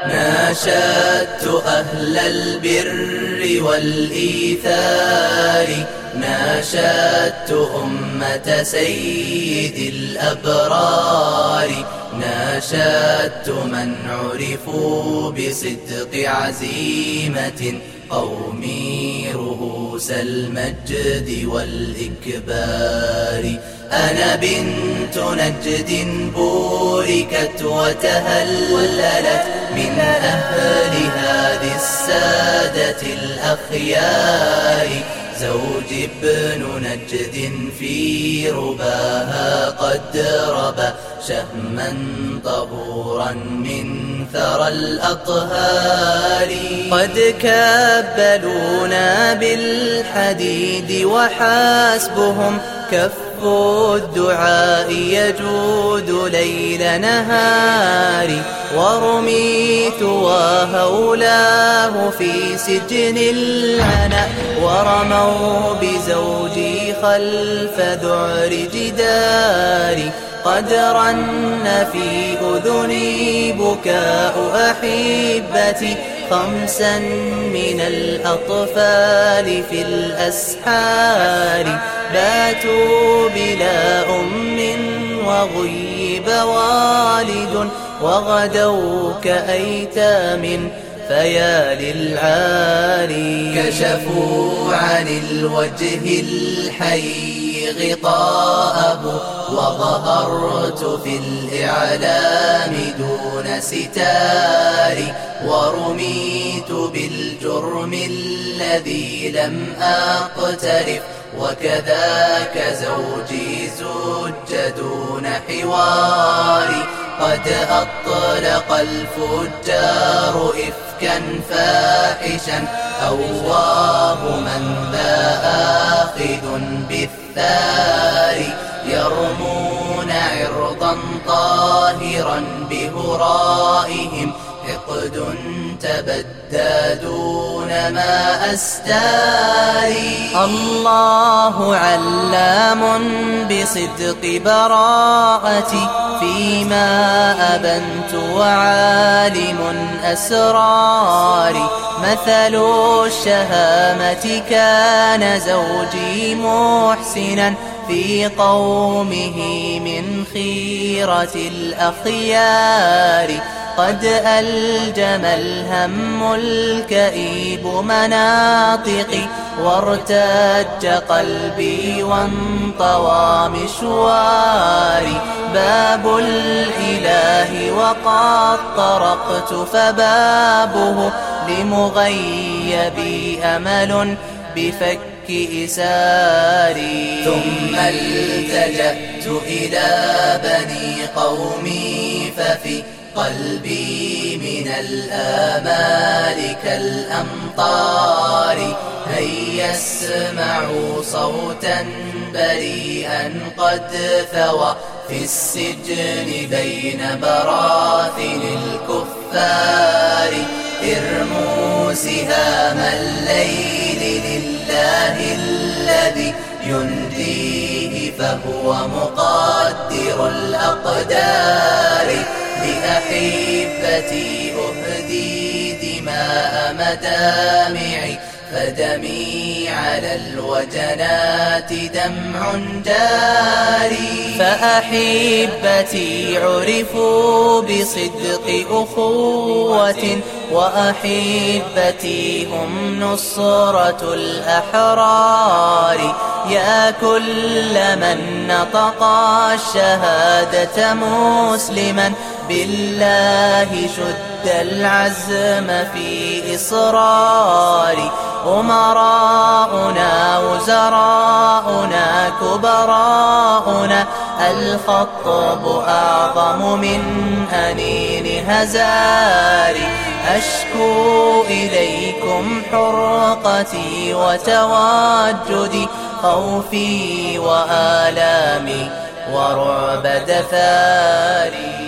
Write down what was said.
ناشدت أهل البر والإيثار، ناشدت أمة سيد الأبرار، ناشدت من عرفوا بصدق عزيمة قومي رؤوس المجد والإكبار. أنا بنت نجد بوركت وتهللت من أهل هذه السادة الأخيار، زوج ابن نجد في رباها قد ربى شهما طهورا من ثرى الأطهار. قد كبلونا بالحديد وحسبهم كف الدعاء يجود ليل نهار، ورميت وهولاه في سجن العناء، ورموا بزوجي خلف ذعر جداري. قد رن في أذني بكاء أحبتي، خمسا من الأطفال في الأسحار، باتوا بلا أم وغيب والد، وغدوا كأيتام فيا للعاري. كشفوا عن الوجه الحي غطاءه، وظهرت في الإعلام دون ستار، ورميت بالجرم الذي لم أقترف، وكذاك زوجي زج دون حوار. قد أطلق الفجار إفكا فاحشا، أواه من ذا آخذ بالثار، يرمون عرضا طاهرا بهرائهم، حقد تبدى دون ما أستاري. الله علام بصدق براءتي فيما أبنت، وعالم أسراري. مثل الشهامة كان زوجي محسنا في قومه من خيرة الأخيار، قد ألجم الهم الكئيب مناطقي، وارتج قلبي وانطوى مشواري. باب الإله وقد طرقت فبابه، لمغيبي أمل بفك إساري. ثم التجأت إلى بني قومي، ففي قلبي من الآمال كالأمطار، هيا اسمعوا صوتا بريئا قد ثوى في السجن بين براثن الكفار. ارموا سهام الليل لله الذي ينجيه، فهو مقدر الأقدار. لأحبتي أهدي دماء مدامعي، فدمي على الوجنات دمع جاري. فأحبتي عرفوا بصدق أخوة، وأحبتي هم نصرة الأحرار. يا كل من نطق الشهادة مسلما بالله، شد العزم في إصراري. أمراؤنا وزراؤنا كبراؤنا، الخطب أعظم من أنين هزاري. أشكو إليكم حرقتي وتواجدي، خوفي وآلامي ورعب دثاري.